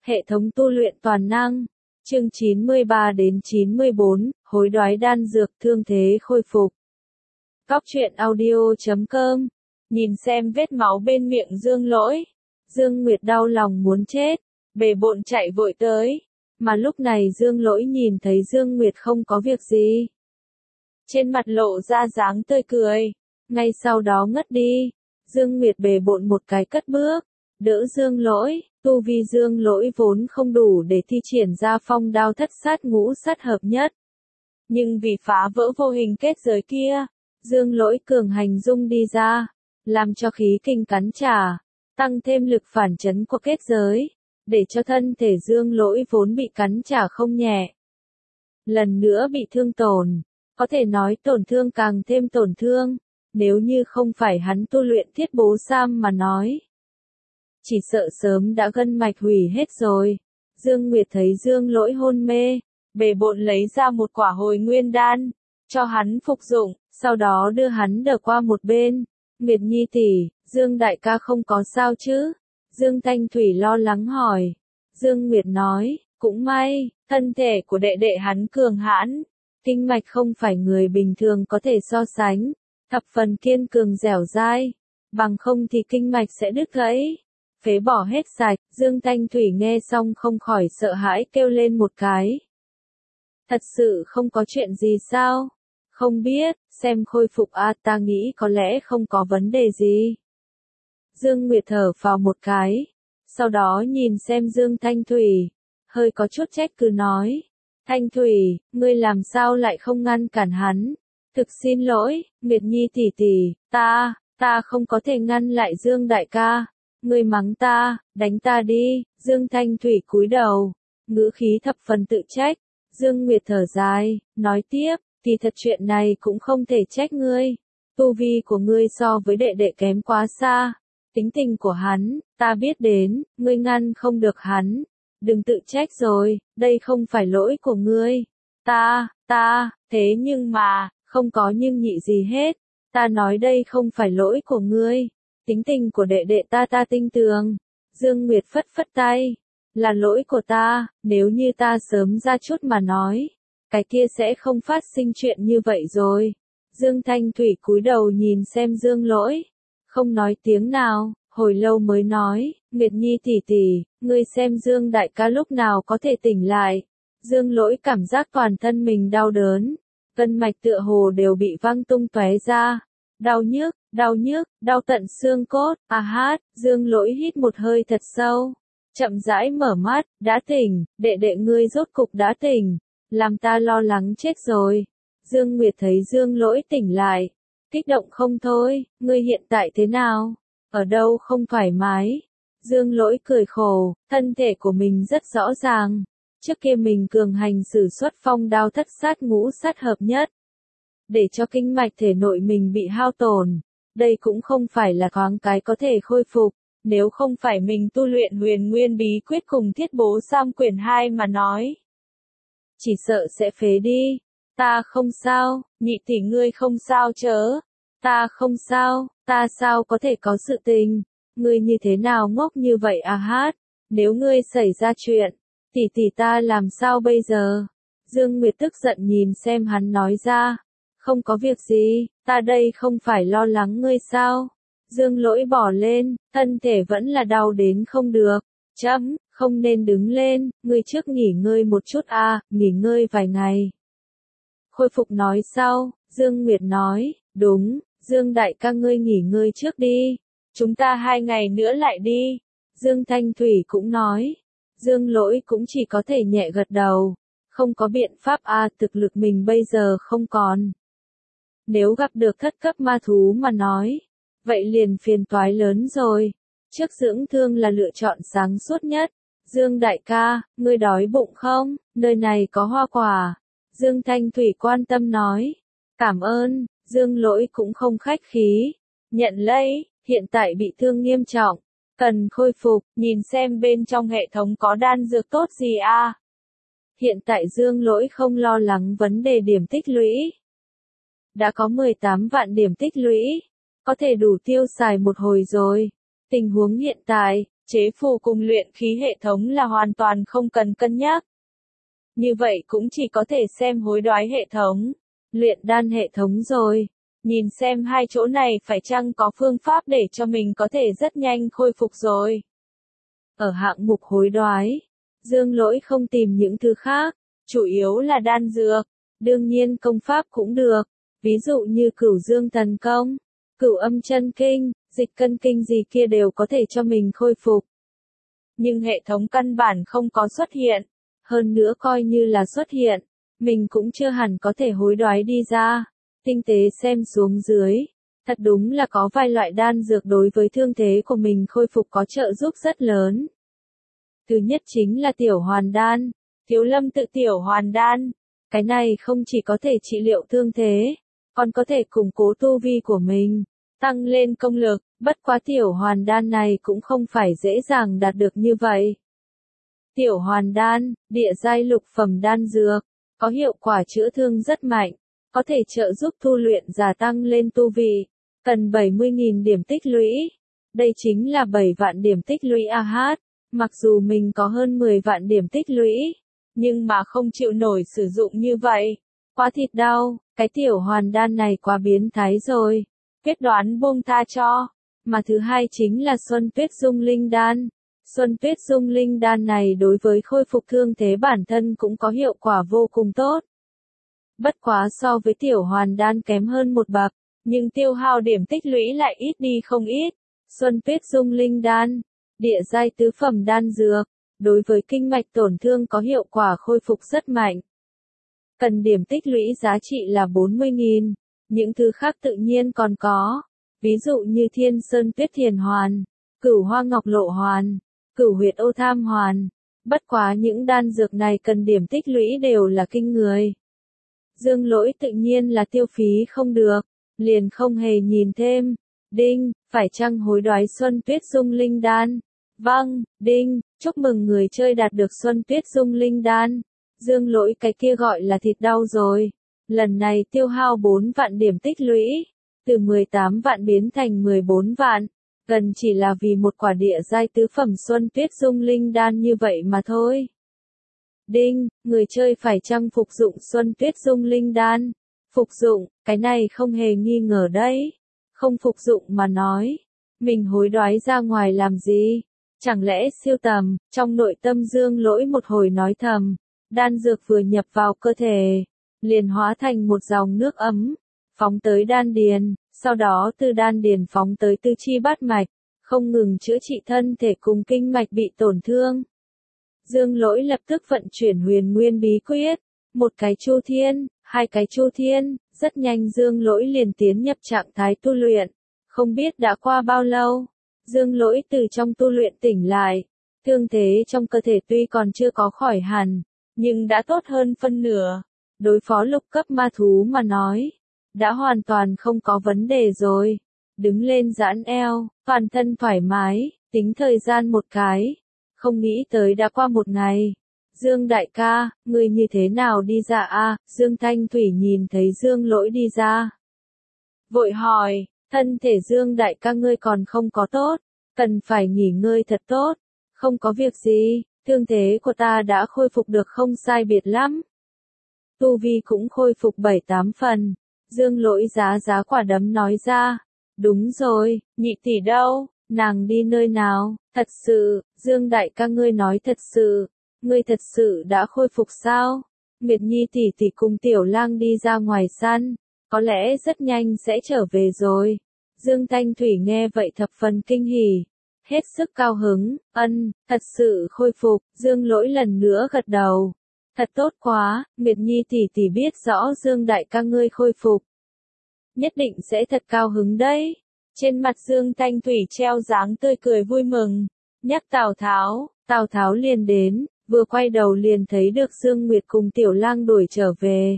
Hệ thống tu luyện toàn năng. Chương 93 đến 94, hối đoái đan dược thương thế khôi phục. Cóc truyện audio.com. Nhìn xem vết máu bên miệng Dương Lỗi, Dương Nguyệt đau lòng muốn chết, bề bộn chạy vội tới. Mà lúc này Dương Lỗi nhìn thấy Dương Nguyệt không có việc gì, trên mặt lộ ra dáng tươi cười, ngay sau đó ngất đi. Dương Nguyệt bề bộn một cái cất bước, đỡ Dương Lỗi. Tu vi Dương Lỗi vốn không đủ để thi triển ra phong đao thất sát ngũ sát hợp nhất. Nhưng vì phá vỡ vô hình kết giới kia, Dương Lỗi cường hành dung đi ra, làm cho khí kinh cắn trả, tăng thêm lực phản chấn của kết giới, để cho thân thể Dương Lỗi vốn bị cắn trả không nhẹ. Lần nữa bị thương tổn, có thể nói tổn thương càng thêm tổn thương, nếu như không phải hắn tu luyện thiết bố sam mà nói, chỉ sợ sớm đã gân mạch hủy hết rồi. Dương Nguyệt thấy Dương Lỗi hôn mê, bề bộn lấy ra một quả hồi nguyên đan, cho hắn phục dụng, sau đó đưa hắn đỡ qua một bên. Nguyệt Nhi tỷ, Dương đại ca không có sao chứ? Dương Thanh Thủy lo lắng hỏi. Dương Nguyệt nói, cũng may, thân thể của đệ đệ hắn cường hãn, kinh mạch không phải người bình thường có thể so sánh, thập phần kiên cường dẻo dai, bằng không thì kinh mạch sẽ đứt gãy, phế bỏ hết sạch. Dương Thanh Thủy nghe xong không khỏi sợ hãi kêu lên một cái. Thật sự không có chuyện gì sao? Không biết, xem khôi phục ta nghĩ có lẽ không có vấn đề gì. Dương Nguyệt thở phào một cái, sau đó nhìn xem Dương Thanh Thủy, hơi có chút trách cứ nói. Thanh Thủy, ngươi làm sao lại không ngăn cản hắn? Thực xin lỗi, Nguyệt Nhi tỷ tỷ, ta không có thể ngăn lại Dương đại ca. Ngươi mắng ta, đánh ta đi. Dương Thanh Thủy cúi đầu, ngữ khí thập phần tự trách. Dương Nguyệt thở dài, nói tiếp, kỳ thật chuyện này cũng không thể trách ngươi. Tu vi của ngươi so với đệ đệ kém quá xa. Tính tình của hắn, ta biết đến, ngươi ngăn không được hắn. Đừng tự trách rồi, đây không phải lỗi của ngươi. Thế nhưng mà, không có nhưng nhị gì hết. Ta nói đây không phải lỗi của ngươi. Tính tình của đệ đệ ta tinh tường. Dương Nguyệt phất phất tay. Là lỗi của ta, nếu như ta sớm ra chút mà nói, cái kia sẽ không phát sinh chuyện như vậy rồi. Dương Thanh Thủy cúi đầu nhìn xem Dương Lỗi, không nói tiếng nào, hồi lâu mới nói, Nguyệt Nhi tỷ tỷ, ngươi xem Dương đại ca lúc nào có thể tỉnh lại. Dương Lỗi cảm giác toàn thân mình đau đớn, gân mạch tựa hồ đều bị văng tung tóe ra. Đau tận xương cốt. Dương Lỗi hít một hơi thật sâu, chậm rãi mở mắt, đã tỉnh, đệ đệ ngươi rốt cục đã tỉnh, làm ta lo lắng chết rồi. Dương Nguyệt thấy Dương Lỗi tỉnh lại, kích động không thôi, ngươi hiện tại thế nào? Ở đâu không thoải mái? Dương Lỗi cười khổ, thân thể của mình rất rõ ràng, trước kia mình cường hành sử xuất phong đao thất sát ngũ sát hợp nhất, để cho kinh mạch thể nội mình bị hao tổn, đây cũng không phải là thoáng cái có thể khôi phục, nếu không phải mình tu luyện huyền nguyên bí quyết cùng thiết bố sam quyển 2 mà nói, chỉ sợ sẽ phế đi. Ta không sao, nhị tỷ ngươi không sao chớ? Ta không sao, ta sao có thể có sự tình? Ngươi như thế nào ngốc như vậy nếu ngươi xảy ra chuyện, tỷ tỷ ta làm sao bây giờ? Dương Nguyệt tức giận nhìn xem hắn nói ra. Không có việc gì, ta đây không phải lo lắng ngươi sao? Dương Lỗi bỏ lên, thân thể vẫn là đau đến không được. Không nên đứng lên, ngươi trước nghỉ ngơi một chút nghỉ ngơi vài ngày. Khôi phục nói sau, Dương Nguyệt nói, đúng, Dương đại ca ngươi nghỉ ngơi trước đi. Chúng ta 2 ngày nữa lại đi. Dương Thanh Thủy cũng nói. Dương Lỗi cũng chỉ có thể nhẹ gật đầu. Không có biện pháp thực lực mình bây giờ không còn. Nếu gặp được thất cấp ma thú mà nói, vậy liền phiền toái lớn rồi. Trước dưỡng thương là lựa chọn sáng suốt nhất. Dương đại ca, ngươi đói bụng không? Nơi này có hoa quả. Dương Thanh Thủy quan tâm nói. Cảm ơn. Dương Lỗi cũng không khách khí. Nhận lấy, hiện tại bị thương nghiêm trọng, cần khôi phục, nhìn xem bên trong hệ thống có đan dược tốt gì Hiện tại Dương Lỗi không lo lắng vấn đề điểm tích lũy. Đã có 18 vạn điểm tích lũy, có thể đủ tiêu xài một hồi rồi. Tình huống hiện tại, chế phù cùng luyện khí hệ thống là hoàn toàn không cần cân nhắc. Như vậy cũng chỉ có thể xem hối đoái hệ thống, luyện đan hệ thống rồi. Nhìn xem hai chỗ này phải chăng có phương pháp để cho mình có thể rất nhanh khôi phục rồi. Ở hạng mục hối đoái, Dương Lỗi không tìm những thứ khác, chủ yếu là đan dược, đương nhiên công pháp cũng được, ví dụ như Cửu Dương Thần Công, Cửu Âm Chân Kinh, Dịch Cân Kinh gì kia đều có thể cho mình khôi phục. Nhưng hệ thống căn bản không có xuất hiện, hơn nữa coi như là xuất hiện, mình cũng chưa hẳn có thể hối đoái đi ra. Tinh tế xem xuống dưới, thật đúng là có vài loại đan dược đối với thương thế của mình khôi phục có trợ giúp rất lớn. Thứ nhất chính là tiểu hoàn đan, Thiếu Lâm tự tiểu hoàn đan. Cái này không chỉ có thể trị liệu thương thế, còn có thể củng cố tu vi của mình, tăng lên công lực, bất quá tiểu hoàn đan này cũng không phải dễ dàng đạt được như vậy. Tiểu hoàn đan, địa giai lục phẩm đan dược, có hiệu quả chữa thương rất mạnh, có thể trợ giúp tu luyện giả tăng lên tu vị, cần 70.000 điểm tích lũy. Đây chính là 7 vạn điểm tích lũy AH, mặc dù mình có hơn 10 vạn điểm tích lũy, nhưng mà không chịu nổi sử dụng như vậy. Quá thịt đau, cái tiểu hoàn đan này quá biến thái rồi, quyết đoán buông tha cho. Mà thứ hai chính là Xuân Tuyết Dung Linh Đan. Xuân Tuyết Dung Linh Đan này đối với khôi phục thương thế bản thân cũng có hiệu quả vô cùng tốt. Bất quá so với tiểu hoàn đan kém hơn một bậc, nhưng tiêu hao điểm tích lũy lại ít đi không ít. Xuân Tuyết Dung Linh Đan, địa giai tứ phẩm đan dược, đối với kinh mạch tổn thương có hiệu quả khôi phục rất mạnh. Cần điểm tích lũy giá trị là 40.000, những thứ khác tự nhiên còn có, ví dụ như Thiên Sơn Tuyết Thiền Hoàn, Cửu Hoa Ngọc Lộ Hoàn, Cửu Huyệt Ô Tham Hoàn. Bất quá những đan dược này cần điểm tích lũy đều là kinh người. Dương Lỗi tự nhiên là tiêu phí không được, liền không hề nhìn thêm. Đinh, phải chăng hối đoái Xuân Tuyết Dung Linh Đan? Vâng, đinh, chúc mừng người chơi đạt được Xuân Tuyết Dung Linh Đan. Dương Lỗi cái kia gọi là thịt đau rồi. Lần này tiêu hao 4 vạn điểm tích lũy, từ 18 vạn biến thành 14 vạn, gần chỉ là vì một quả địa giai tứ phẩm Xuân Tuyết Dung Linh Đan như vậy mà thôi. Đinh, người chơi phải chăng phục dụng Xuân Tuyết Dung Linh Đan? Phục dụng, cái này không hề nghi ngờ đấy. Không phục dụng mà nói, mình hối đoái ra ngoài làm gì? Chẳng lẽ siêu tầm? Trong nội tâm Dương Lỗi một hồi nói thầm, đan dược vừa nhập vào cơ thể, liền hóa thành một dòng nước ấm, phóng tới đan điền, sau đó từ đan điền phóng tới tứ chi bát mạch, không ngừng chữa trị thân thể cùng kinh mạch bị tổn thương. Dương Lỗi lập tức vận chuyển Huyền Nguyên bí quyết, một cái Chu Thiên, hai cái Chu Thiên, rất nhanh Dương Lỗi liền tiến nhập trạng thái tu luyện. Không biết đã qua bao lâu, Dương Lỗi từ trong tu luyện tỉnh lại, thương thế trong cơ thể tuy còn chưa có khỏi hẳn, nhưng đã tốt hơn phân nửa. Đối phó lục cấp ma thú mà nói, đã hoàn toàn không có vấn đề rồi. Đứng lên giãn eo, toàn thân thoải mái, tính thời gian một cái. Không nghĩ tới đã qua một ngày. Dương đại ca, ngươi như thế nào đi ra a? Dương Thanh Thủy nhìn thấy Dương Lỗi đi ra, vội hỏi, thân thể Dương đại ca ngươi còn không có tốt, cần phải nghỉ ngơi thật tốt. Không có việc gì, thương thế của ta đã khôi phục được không sai biệt lắm. Tu vi cũng khôi phục 7-8 phần. Dương Lỗi giá quả đấm nói ra. Đúng rồi, nhị tỷ đâu, nàng đi nơi nào? Thật sự, Dương đại ca ngươi nói thật sự, ngươi thật sự đã khôi phục sao? Nguyệt Nhi tỷ tỷ cùng Tiểu Lang đi ra ngoài săn, có lẽ rất nhanh sẽ trở về rồi. Dương Thanh Thủy nghe vậy thập phần kinh hỉ, hết sức cao hứng, thật sự khôi phục. Dương Lỗi lần nữa gật đầu. Thật tốt quá, Nguyệt Nhi tỷ tỷ biết rõ Dương đại ca ngươi khôi phục, nhất định sẽ thật cao hứng đấy. Trên mặt Dương Thanh Thủy treo dáng tươi cười vui mừng, nhắc Tào Tháo liền đến, vừa quay đầu liền thấy được Dương Nguyệt cùng Tiểu Lang đuổi trở về.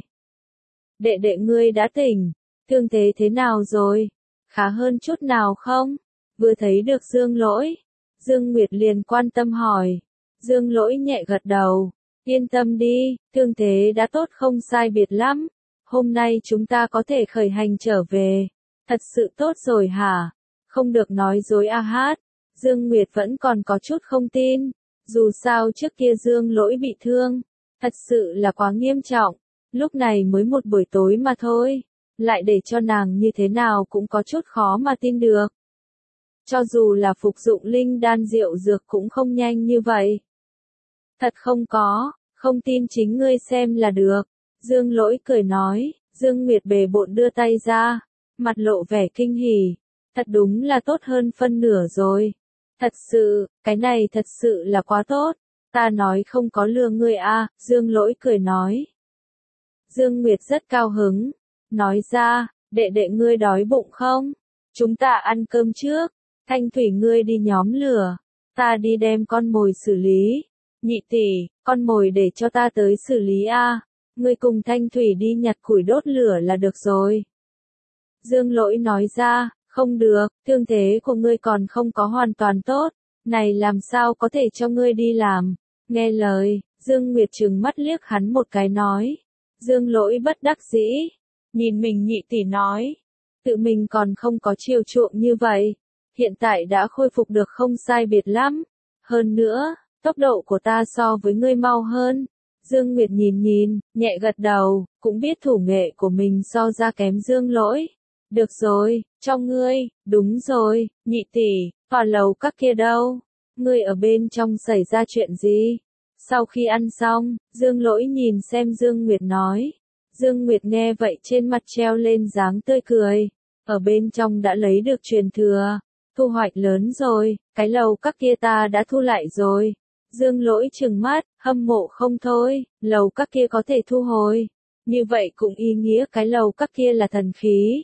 Đệ đệ ngươi đã tỉnh, thương thế thế nào rồi? Khá hơn chút nào không? Vừa thấy được Dương Lỗi, Dương Nguyệt liền quan tâm hỏi. Dương Lỗi nhẹ gật đầu, yên tâm đi, thương thế đã tốt không sai biệt lắm. Hôm nay chúng ta có thể khởi hành trở về. Thật sự tốt rồi hả? Không được nói dối a hát. Dương Nguyệt vẫn còn có chút không tin. Dù sao trước kia Dương Lỗi bị thương, thật sự là quá nghiêm trọng. Lúc này mới một buổi tối mà thôi, lại để cho nàng như thế nào cũng có chút khó mà tin được. Cho dù là phục dụng linh đan rượu dược cũng không nhanh như vậy. Thật không có, không tin chính ngươi xem là được. Dương Lỗi cười nói, Dương Nguyệt bề bộn đưa tay ra, mặt lộ vẻ kinh hỉ. Thật đúng là tốt hơn phân nửa rồi. Thật sự, cái này thật sự là quá tốt. Ta nói không có lừa ngươi à, Dương Lỗi cười nói. Dương Nguyệt rất cao hứng, nói ra, đệ đệ ngươi đói bụng không? Chúng ta ăn cơm trước, Thanh Thủy ngươi đi nhóm lửa, ta đi đem con mồi xử lý. Nhị tỷ, con mồi để cho ta tới xử lý a. Ngươi cùng Thanh Thủy đi nhặt củi đốt lửa là được rồi. Dương Lỗi nói ra, không được, thương thế của ngươi còn không có hoàn toàn tốt, này làm sao có thể cho ngươi đi làm. Nghe lời, Dương Nguyệt trừng mắt liếc hắn một cái nói. Dương Lỗi bất đắc dĩ, nhìn mình nhị tỷ nói, tự mình còn không có chiều chuộng như vậy, hiện tại đã khôi phục được không sai biệt lắm. Hơn nữa, tốc độ của ta so với ngươi mau hơn. Dương Nguyệt nhìn, nhẹ gật đầu, cũng biết thủ nghệ của mình so ra kém Dương Lỗi. Được rồi, cho ngươi, đúng rồi, nhị tỷ, tòa lầu các kia đâu? Ngươi ở bên trong xảy ra chuyện gì? Sau khi ăn xong, Dương Lỗi nhìn xem Dương Nguyệt nói. Dương Nguyệt nghe vậy trên mặt treo lên dáng tươi cười. Ở bên trong đã lấy được truyền thừa. Thu hoạch lớn rồi, cái lầu các kia ta đã thu lại rồi. Dương Lỗi trừng mắt, hâm mộ không thôi, lầu các kia có thể thu hồi. Như vậy cũng ý nghĩa cái lầu các kia là thần khí.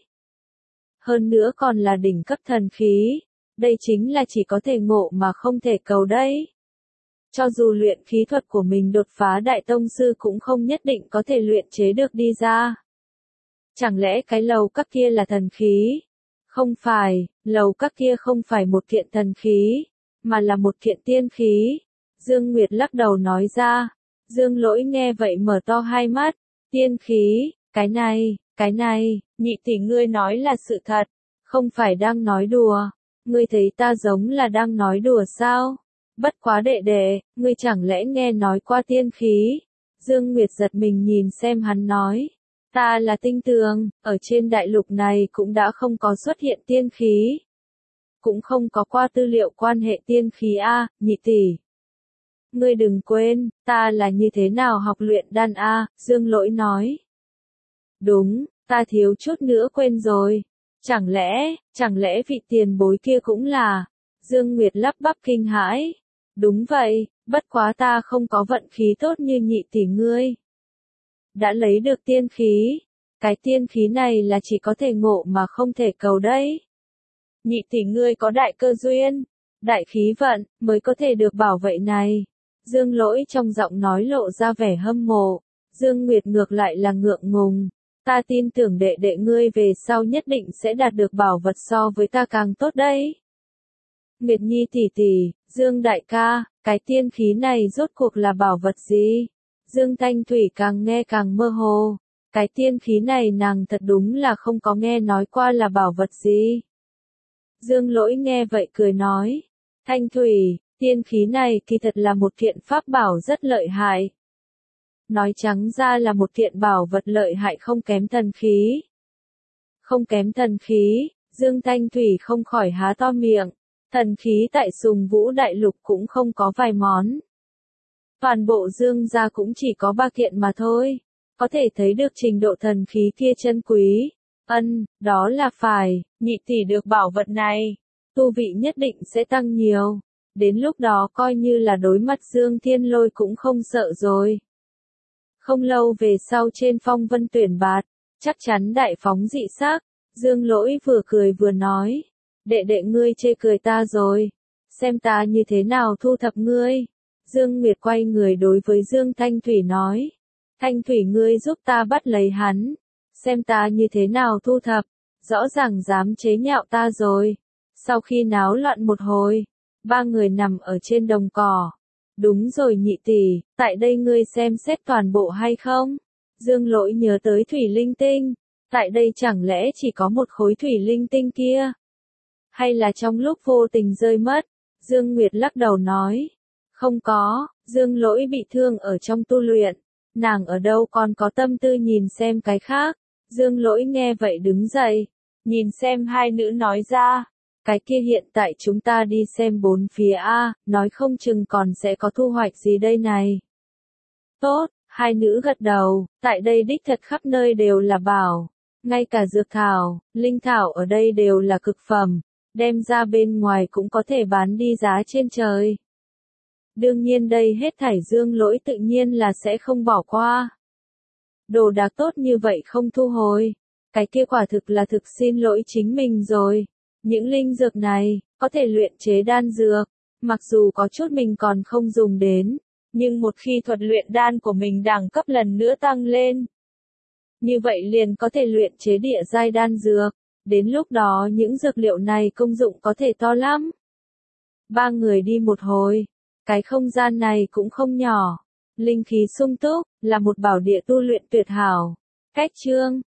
Hơn nữa còn là đỉnh cấp thần khí. Đây chính là chỉ có thể ngộ mà không thể cầu đấy. Cho dù luyện khí thuật của mình đột phá đại tông sư cũng không nhất định có thể luyện chế được đi ra. Chẳng lẽ cái lầu các kia là thần khí? Không phải, lầu các kia không phải một kiện thần khí, mà là một kiện tiên khí. Dương Nguyệt lắc đầu nói ra. Dương Lỗi nghe vậy mở to hai mắt. Tiên khí, cái này, nhị tỷ ngươi nói là sự thật, không phải đang nói đùa. Ngươi thấy ta giống là đang nói đùa sao? Bất quá đệ đệ, ngươi chẳng lẽ nghe nói qua tiên khí? Dương Nguyệt giật mình nhìn xem hắn nói. Ta là tinh tường, ở trên đại lục này cũng đã không có xuất hiện tiên khí. Cũng không có qua tư liệu quan hệ tiên khí a, nhị tỷ. Ngươi đừng quên, ta là như thế nào học luyện đan a, Dương Lỗi nói. Đúng, ta thiếu chút nữa quên rồi. Chẳng lẽ vị tiền bối kia cũng là. Dương Nguyệt lắp bắp kinh hãi. Đúng vậy, bất quá ta không có vận khí tốt như nhị tỷ ngươi. Đã lấy được tiên khí. Cái tiên khí này là chỉ có thể ngộ mà không thể cầu đấy. Nhị tỷ ngươi có đại cơ duyên, đại khí vận, mới có thể được bảo vệ này. Dương Lỗi trong giọng nói lộ ra vẻ hâm mộ. Dương Nguyệt ngược lại là ngượng ngùng. Ta tin tưởng đệ đệ ngươi về sau nhất định sẽ đạt được bảo vật so với ta càng tốt đấy. Nguyệt Nhi tỷ tỷ, Dương đại ca, cái tiên khí này rốt cuộc là bảo vật gì? Dương Thanh Thủy càng nghe càng mơ hồ. Cái tiên khí này nàng thật đúng là không có nghe nói qua là bảo vật gì. Dương Lỗi nghe vậy cười nói. Thanh Thủy, tiên khí này kỳ thật là một kiện pháp bảo rất lợi hại. Nói trắng ra là một kiện bảo vật lợi hại không kém thần khí. Không kém thần khí, Dương Thanh Thủy không khỏi há to miệng. Thần khí tại Sùng Vũ Đại Lục cũng không có vài món. Toàn bộ Dương gia cũng chỉ có 3 kiện mà thôi. Có thể thấy được trình độ thần khí kia chân quý. Đó là phải, nhị tỷ được bảo vật này. Tu vị nhất định sẽ tăng nhiều. Đến lúc đó coi như là đối mặt Dương Thiên Lôi cũng không sợ rồi. Không lâu về sau trên phong vân tuyển bạt, chắc chắn đại phóng dị sắc. Dương Lỗi vừa cười vừa nói. Đệ đệ ngươi chê cười ta rồi. Xem ta như thế nào thu thập ngươi. Dương Nguyệt quay người đối với Dương Thanh Thủy nói. Thanh Thủy ngươi giúp ta bắt lấy hắn. Xem ta như thế nào thu thập. Rõ ràng dám chế nhạo ta rồi. Sau khi náo loạn một hồi, 3 người nằm ở trên đồng cỏ. Đúng rồi nhị tỷ, tại đây ngươi xem xét toàn bộ hay không? Dương Lỗi nhớ tới thủy linh tinh. Tại đây chẳng lẽ chỉ có một khối thủy linh tinh kia? Hay là trong lúc vô tình rơi mất? Dương Nguyệt lắc đầu nói. Không có, Dương Lỗi bị thương ở trong tu luyện. Nàng ở đâu còn có tâm tư nhìn xem cái khác. Dương Lỗi nghe vậy đứng dậy. Nhìn xem hai nữ nói ra. Cái kia hiện tại chúng ta đi xem bốn phía A, nói không chừng còn sẽ có thu hoạch gì đây này. Tốt, hai nữ gật đầu, tại đây đích thật khắp nơi đều là bảo. Ngay cả dược thảo, linh thảo ở đây đều là cực phẩm, đem ra bên ngoài cũng có thể bán đi giá trên trời. Đương nhiên đây hết thảy Dương Lỗi tự nhiên là sẽ không bỏ qua. Đồ đạc tốt như vậy không thu hồi. Cái kia quả thực là thực xin lỗi chính mình rồi. Những linh dược này, có thể luyện chế đan dược. Mặc dù có chút mình còn không dùng đến, nhưng một khi thuật luyện đan của mình đẳng cấp lần nữa tăng lên, như vậy liền có thể luyện chế địa giai đan dược. Đến lúc đó những dược liệu này công dụng có thể to lắm. Ba người đi một hồi. Cái không gian này cũng không nhỏ. Linh khí sung túc, là một bảo địa tu luyện tuyệt hảo. Cách chương